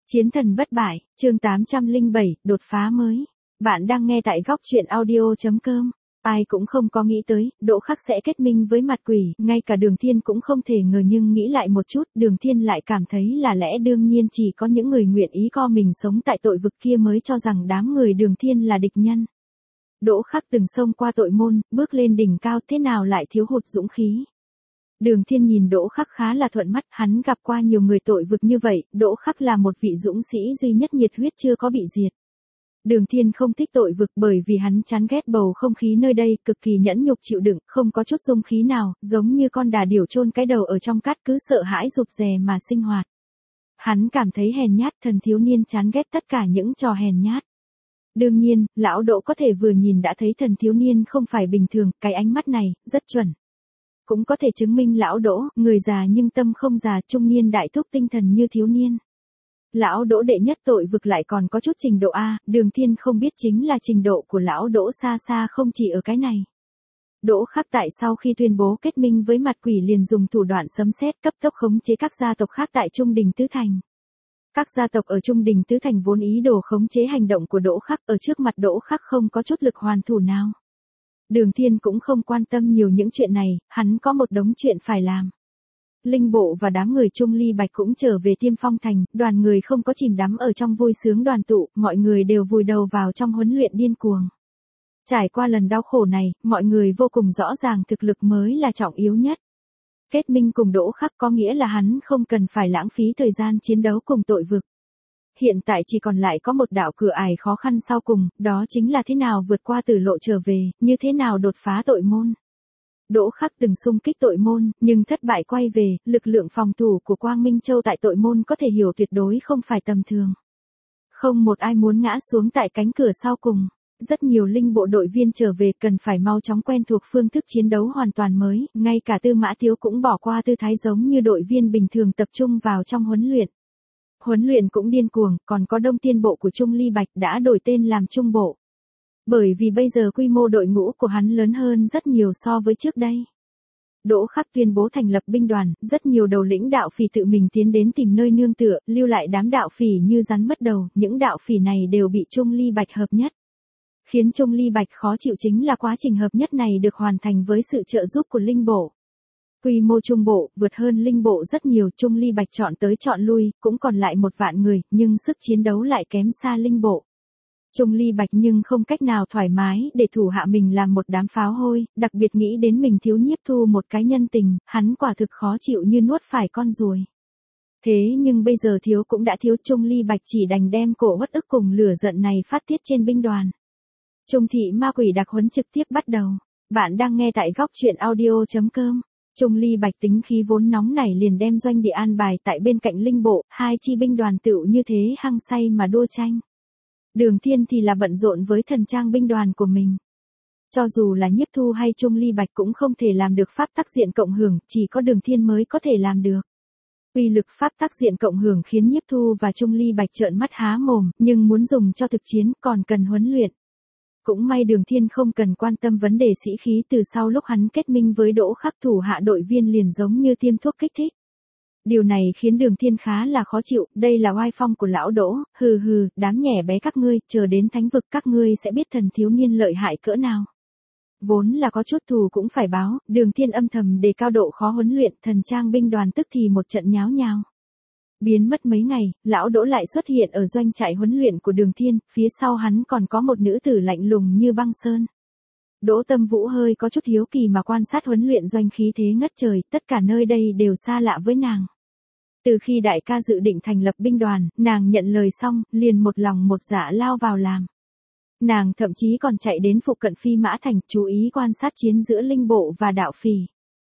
Chiến thần bất bại, chương 807, đột phá mới. Bạn đang nghe tại góc truyện audio.com. Ai cũng không có nghĩ tới, Đỗ Khắc sẽ kết minh với mặt quỷ, ngay cả Đường Thiên cũng không thể ngờ, nhưng nghĩ lại một chút, Đường Thiên lại cảm thấy là lẽ đương nhiên chỉ có những người nguyện ý co mình sống tại tội vực kia mới cho rằng đám người Đường Thiên là địch nhân. Đỗ Khắc từng xông qua tội môn, bước lên đỉnh cao, thế nào lại thiếu hụt dũng khí. Đường Thiên nhìn Đỗ Khắc khá là thuận mắt, hắn gặp qua nhiều người tội vực như vậy, Đỗ Khắc là một vị dũng sĩ duy nhất nhiệt huyết chưa có bị diệt. Đường Thiên không thích tội vực bởi vì hắn chán ghét bầu không khí nơi đây, cực kỳ nhẫn nhục chịu đựng, không có chút dung khí nào, giống như con đà điểu chôn cái đầu ở trong cát, cứ sợ hãi rụt rè mà sinh hoạt. Hắn cảm thấy hèn nhát, thần thiếu niên chán ghét tất cả những trò hèn nhát. Đương nhiên, lão Đỗ có thể vừa nhìn đã thấy thần thiếu niên không phải bình thường, cái ánh mắt này, rất chuẩn. Cũng có thể chứng minh lão Đỗ, người già nhưng tâm không già, trung niên đại thúc tinh thần như thiếu niên. Lão Đỗ đệ nhất tội vực lại còn có chút trình độ A, Đường Thiên không biết chính là trình độ của lão Đỗ xa xa không chỉ ở cái này. Đỗ Khắc tại sau khi tuyên bố kết minh với mặt quỷ liền dùng thủ đoạn sấm sét cấp tốc khống chế các gia tộc khác tại Trung Đình Tứ Thành. Các gia tộc ở Trung Đình Tứ Thành vốn ý đồ khống chế hành động của Đỗ Khắc, ở trước mặt Đỗ Khắc không có chút lực hoàn thủ nào. Đường Thiên cũng không quan tâm nhiều những chuyện này, hắn có một đống chuyện phải làm. Linh Bộ và đám người Trung Ly Bạch cũng trở về Tiêm Phong Thành, đoàn người không có chìm đắm ở trong vui sướng đoàn tụ, mọi người đều vùi đầu vào trong huấn luyện điên cuồng. Trải qua lần đau khổ này, mọi người vô cùng rõ ràng thực lực mới là trọng yếu nhất. Kết minh cùng Đỗ Khắc có nghĩa là hắn không cần phải lãng phí thời gian chiến đấu cùng tội vực. Hiện tại chỉ còn lại có một đạo cửa ải khó khăn sau cùng, đó chính là thế nào vượt qua tử lộ trở về, như thế nào đột phá tội môn. Đỗ Khắc từng xung kích tội môn, nhưng thất bại quay về, lực lượng phòng thủ của Quang Minh Châu tại tội môn có thể hiểu tuyệt đối không phải tầm thường. Không một ai muốn ngã xuống tại cánh cửa sau cùng. Rất nhiều linh bộ đội viên trở về cần phải mau chóng quen thuộc phương thức chiến đấu hoàn toàn mới, ngay cả Tư Mã Thiếu cũng bỏ qua tư thái giống như đội viên bình thường tập trung vào trong huấn luyện. Huấn luyện cũng điên cuồng, còn có Đông Tiên bộ của Trung Ly Bạch đã đổi tên làm Trung bộ. Bởi vì bây giờ quy mô đội ngũ của hắn lớn hơn rất nhiều so với trước đây. Đỗ Khắc tuyên bố thành lập binh đoàn, rất nhiều đầu lĩnh đạo phỉ tự mình tiến đến tìm nơi nương tựa, lưu lại đám đạo phỉ như rắn mất đầu, những đạo phỉ này đều bị Trung Ly Bạch hợp nhất. Khiến Trung Ly Bạch khó chịu chính là quá trình hợp nhất này được hoàn thành với sự trợ giúp của linh bộ. Quy mô trung bộ, vượt hơn linh bộ rất nhiều, Trung Ly Bạch chọn tới chọn lui, cũng còn lại 1 vạn người, nhưng sức chiến đấu lại kém xa linh bộ. Trung Ly Bạch nhưng không cách nào thoải mái để thủ hạ mình làm một đám pháo hôi, đặc biệt nghĩ đến mình thiếu Nhiếp Thu một cái nhân tình, hắn quả thực khó chịu như nuốt phải con ruồi. Thế nhưng bây giờ thiếu cũng đã thiếu, Trung Ly Bạch chỉ đành đem cổ uất ức cùng lửa giận này phát tiết trên binh đoàn. Trung thị ma quỷ đặc huấn trực tiếp bắt đầu. Bạn đang nghe tại góc truyện audio.com. Trung Ly Bạch tính khí vốn nóng nảy liền đem doanh địa an bài tại bên cạnh linh bộ, hai chi binh đoàn tựu như thế hăng say mà đua tranh. Đường Thiên thì là bận rộn với thần trang binh đoàn của mình. Cho dù là Nhiếp Thu hay Trung Ly Bạch cũng không thể làm được pháp tắc diện cộng hưởng, chỉ có Đường Thiên mới có thể làm được. Uy lực pháp tắc diện cộng hưởng khiến Nhiếp Thu và Trung Ly Bạch trợn mắt há mồm, nhưng muốn dùng cho thực chiến còn cần huấn luyện. Cũng may Đường Thiên không cần quan tâm vấn đề sĩ khí, từ sau lúc hắn kết minh với Đỗ Khắc, thủ hạ đội viên liền giống như tiêm thuốc kích thích. Điều này khiến Đường Thiên khá là khó chịu, đây là oai phong của lão Đỗ, hừ, đám nhẻ bé các ngươi, chờ đến thánh vực các ngươi sẽ biết thần thiếu niên lợi hại cỡ nào. Vốn là có chút thù cũng phải báo, Đường Thiên âm thầm đề cao độ khó huấn luyện, thần trang binh đoàn tức thì một trận nháo nhào. Biến mất mấy ngày, lão Đỗ lại xuất hiện ở doanh trại huấn luyện của Đường Thiên, phía sau hắn còn có một nữ tử lạnh lùng như băng sơn. Đỗ Tâm Vũ hơi có chút hiếu kỳ mà quan sát huấn luyện doanh, khí thế ngất trời, tất cả nơi đây đều xa lạ với nàng. Từ khi đại ca dự định thành lập binh đoàn, nàng nhận lời xong, liền một lòng một dạ lao vào làm. Nàng thậm chí còn chạy đến phụ cận Phi Mã Thành, chú ý quan sát chiến giữa linh bộ và đạo phỉ.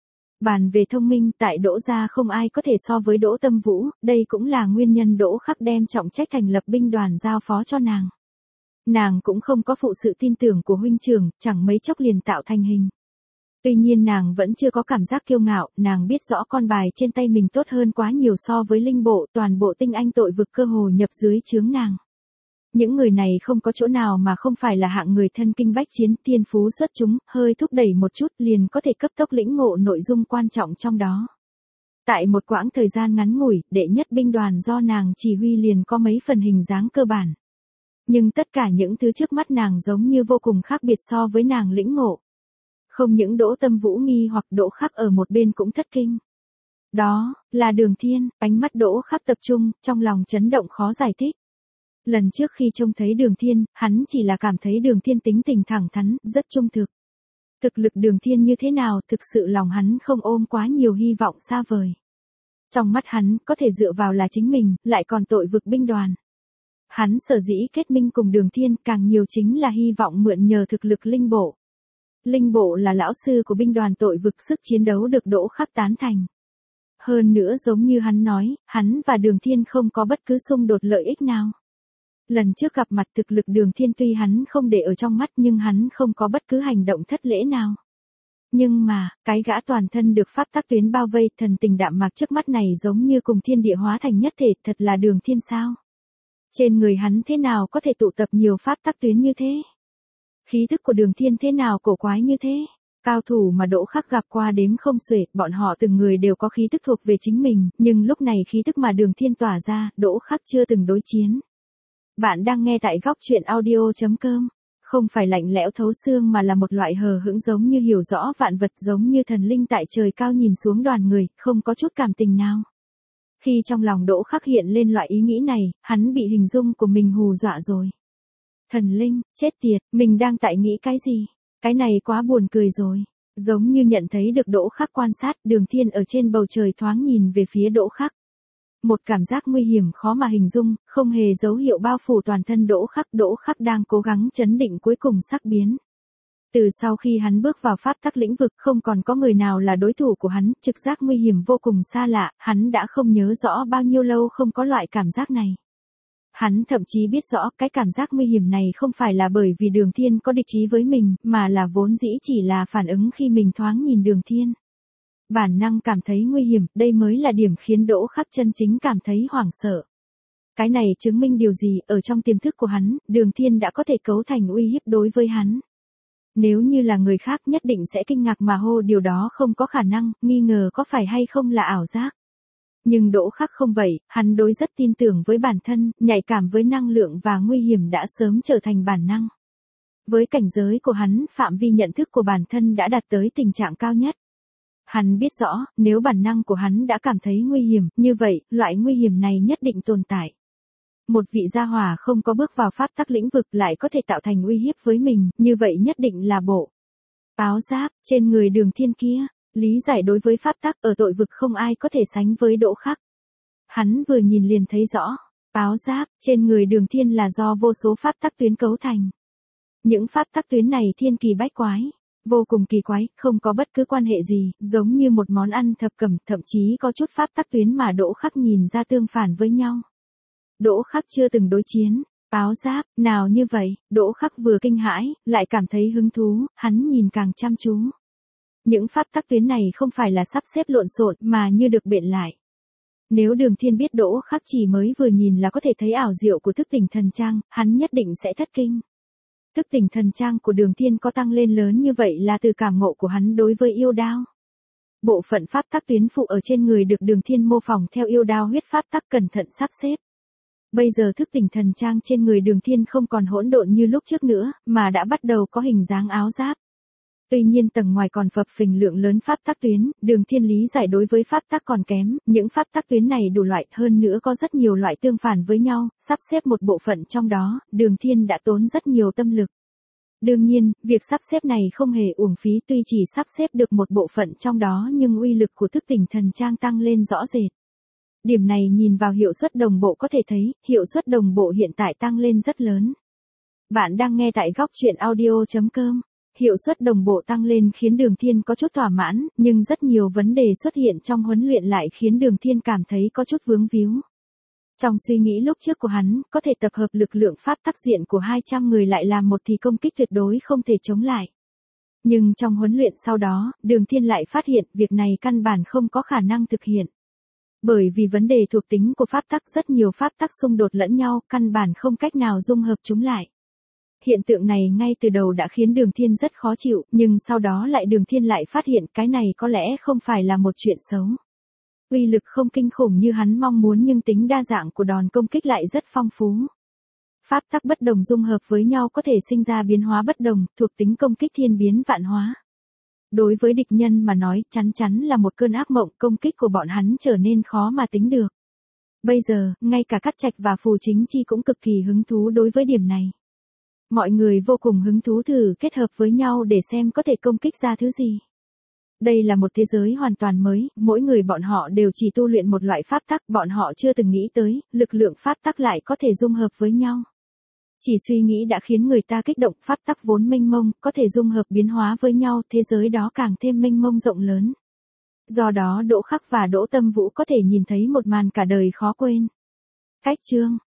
Bàn về thông minh, tại Đỗ gia không ai có thể so với Đỗ Tâm Vũ, đây cũng là nguyên nhân Đỗ Khắc đem trọng trách thành lập binh đoàn giao phó cho nàng. Nàng cũng không có phụ sự tin tưởng của huynh trưởng, chẳng mấy chốc liền tạo thành hình. Tuy nhiên nàng vẫn chưa có cảm giác kiêu ngạo, nàng biết rõ con bài trên tay mình tốt hơn quá nhiều so với linh bộ, toàn bộ tinh anh tội vực cơ hồ nhập dưới trướng nàng. Những người này không có chỗ nào mà không phải là hạng người thân kinh bách chiến, tiên phú xuất chúng, hơi thúc đẩy một chút liền có thể cấp tốc lĩnh ngộ nội dung quan trọng trong đó. Tại một quãng thời gian ngắn ngủi, đệ nhất binh đoàn do nàng chỉ huy liền có mấy phần hình dáng cơ bản. Nhưng tất cả những thứ trước mắt nàng giống như vô cùng khác biệt so với nàng lĩnh ngộ. Không những Đỗ Tâm Vũ nghi hoặc Đỗ Khắc ở một bên cũng thất kinh. Đó, là Đường Thiên, ánh mắt Đỗ Khắc tập trung, trong lòng chấn động khó giải thích. Lần trước khi trông thấy Đường Thiên, hắn chỉ là cảm thấy Đường Thiên tính tình thẳng thắn, rất trung thực. Thực lực Đường Thiên như thế nào, thực sự lòng hắn không ôm quá nhiều hy vọng xa vời. Trong mắt hắn, có thể dựa vào là chính mình, lại còn tội vực binh đoàn. Hắn sở dĩ kết minh cùng Đường Thiên càng nhiều chính là hy vọng mượn nhờ thực lực linh bộ. Linh bộ là lão sư của binh đoàn tội vực, sức chiến đấu được Đỗ Khắc tán thành. Hơn nữa giống như hắn nói, hắn và Đường Thiên không có bất cứ xung đột lợi ích nào. Lần trước gặp mặt thực lực Đường Thiên tuy hắn không để ở trong mắt nhưng hắn không có bất cứ hành động thất lễ nào. Nhưng mà, cái gã toàn thân được pháp tắc tuyến bao vây, thần tình đạm mạc trước mắt này giống như cùng thiên địa hóa thành nhất thể, thật là Đường Thiên sao? Trên người hắn thế nào có thể tụ tập nhiều pháp tắc tuyến như thế? Khí thức của Đường Thiên thế nào cổ quái như thế? Cao thủ mà Đỗ Khắc gặp qua đếm không xuể, bọn họ từng người đều có khí tức thuộc về chính mình, nhưng lúc này khí tức mà Đường Thiên tỏa ra, Đỗ Khắc chưa từng đối chiến. Bạn đang nghe tại góc truyện audio.com. Không phải lạnh lẽo thấu xương mà là một loại hờ hững giống như hiểu rõ vạn vật, giống như thần linh tại trời cao nhìn xuống đoàn người, không có chút cảm tình nào. Khi trong lòng Đỗ Khắc hiện lên loại ý nghĩ này, hắn bị hình dung của mình hù dọa rồi. Thần linh, chết tiệt, mình đang tại nghĩ cái gì? Cái này quá buồn cười rồi. Giống như nhận thấy được Đỗ Khắc quan sát, Đường Thiên ở trên bầu trời thoáng nhìn về phía Đỗ Khắc. Một cảm giác nguy hiểm khó mà hình dung, không hề dấu hiệu bao phủ toàn thân Đỗ Khắc đang cố gắng chấn định cuối cùng sắc biến. Từ sau khi hắn bước vào pháp tắc lĩnh vực không còn có người nào là đối thủ của hắn, trực giác nguy hiểm vô cùng xa lạ, hắn đã không nhớ rõ bao nhiêu lâu không có loại cảm giác này. Hắn thậm chí biết rõ cái cảm giác nguy hiểm này không phải là bởi vì Đường Thiên có địch ý với mình, mà là vốn dĩ chỉ là phản ứng khi mình thoáng nhìn Đường Thiên. Bản năng cảm thấy nguy hiểm, đây mới là điểm khiến Đỗ Khắc chân chính cảm thấy hoảng sợ. Cái này chứng minh điều gì, ở trong tiềm thức của hắn, Đường Thiên đã có thể cấu thành uy hiếp đối với hắn. Nếu như là người khác nhất định sẽ kinh ngạc mà hô điều đó không có khả năng, nghi ngờ có phải hay không là ảo giác. Nhưng Đỗ Khắc không vậy, hắn đối rất tin tưởng với bản thân, nhạy cảm với năng lượng và nguy hiểm đã sớm trở thành bản năng. Với cảnh giới của hắn, phạm vi nhận thức của bản thân đã đạt tới tình trạng cao nhất. Hắn biết rõ, nếu bản năng của hắn đã cảm thấy nguy hiểm, như vậy, loại nguy hiểm này nhất định tồn tại. Một vị gia hỏa không có bước vào pháp tắc lĩnh vực lại có thể tạo thành uy hiếp với mình, như vậy nhất định là bộ áo giáp trên người Đường Thiên kia. Lý giải đối với pháp tắc ở tội vực không ai có thể sánh với Đỗ Khắc. Hắn vừa nhìn liền thấy rõ, áo giáp trên người Đường Thiên là do vô số pháp tắc tuyến cấu thành. Những pháp tắc tuyến này thiên kỳ bách quái, vô cùng kỳ quái, không có bất cứ quan hệ gì, giống như một món ăn thập cẩm, thậm chí có chút pháp tắc tuyến mà Đỗ Khắc nhìn ra tương phản với nhau. Đỗ Khắc chưa từng đối chiến, áo giáp, nào như vậy, Đỗ Khắc vừa kinh hãi, lại cảm thấy hứng thú, hắn nhìn càng chăm chú. Những pháp tắc tuyến này không phải là sắp xếp lộn xộn mà như được bện lại. Nếu Đường Thiên biết Đỗ Khắc chỉ mới vừa nhìn là có thể thấy ảo diệu của thức tỉnh thần trang, hắn nhất định sẽ thất kinh. Thức tỉnh thần trang của Đường Thiên có tăng lên lớn như vậy là từ cảm ngộ của hắn đối với yêu đao. Bộ phận pháp tắc tuyến phụ ở trên người được Đường Thiên mô phỏng theo yêu đao huyết pháp tắc cẩn thận sắp xếp. Bây giờ thức tỉnh thần trang trên người Đường Thiên không còn hỗn độn như lúc trước nữa, mà đã bắt đầu có hình dáng áo giáp. Tuy nhiên tầng ngoài còn phập phình lượng lớn pháp tắc tuyến, Đường Thiên lý giải đối với pháp tắc còn kém, những pháp tắc tuyến này đủ loại, hơn nữa có rất nhiều loại tương phản với nhau, sắp xếp một bộ phận trong đó, Đường Thiên đã tốn rất nhiều tâm lực. Đương nhiên, việc sắp xếp này không hề uổng phí, tuy chỉ sắp xếp được một bộ phận trong đó nhưng uy lực của thức tỉnh thần trang tăng lên rõ rệt. Điểm này nhìn vào hiệu suất đồng bộ có thể thấy, hiệu suất đồng bộ hiện tại tăng lên rất lớn. Bạn đang nghe tại góc truyện audio.com. Hiệu suất đồng bộ tăng lên khiến Đường Thiên có chút thỏa mãn, nhưng rất nhiều vấn đề xuất hiện trong huấn luyện lại khiến Đường Thiên cảm thấy có chút vướng víu. Trong suy nghĩ lúc trước của hắn, có thể tập hợp lực lượng pháp tắc diện của 200 người lại làm một thì công kích tuyệt đối không thể chống lại. Nhưng trong huấn luyện sau đó, Đường Thiên lại phát hiện việc này căn bản không có khả năng thực hiện. Bởi vì vấn đề thuộc tính của pháp tắc, rất nhiều pháp tắc xung đột lẫn nhau, căn bản không cách nào dung hợp chúng lại. Hiện tượng này ngay từ đầu đã khiến Đường Thiên rất khó chịu, nhưng sau đó Đường Thiên lại phát hiện cái này có lẽ không phải là một chuyện xấu. Uy lực không kinh khủng như hắn mong muốn nhưng tính đa dạng của đòn công kích lại rất phong phú. Pháp tắc bất đồng dung hợp với nhau có thể sinh ra biến hóa bất đồng, thuộc tính công kích thiên biến vạn hóa. Đối với địch nhân mà nói, chắn chắn là một cơn ác mộng, công kích của bọn hắn trở nên khó mà tính được. Bây giờ, ngay cả Cát Trạch và Phù Chính Chi cũng cực kỳ hứng thú đối với điểm này. Mọi người vô cùng hứng thú thử kết hợp với nhau để xem có thể công kích ra thứ gì. Đây là một thế giới hoàn toàn mới, mỗi người bọn họ đều chỉ tu luyện một loại pháp tắc, bọn họ chưa từng nghĩ tới, lực lượng pháp tắc lại có thể dung hợp với nhau. Chỉ suy nghĩ đã khiến người ta kích động, pháp tắc vốn mênh mông, có thể dung hợp biến hóa với nhau, thế giới đó càng thêm mênh mông rộng lớn. Do đó Đỗ Khắc và Đỗ Tâm Vũ có thể nhìn thấy một màn cả đời khó quên. Cách chương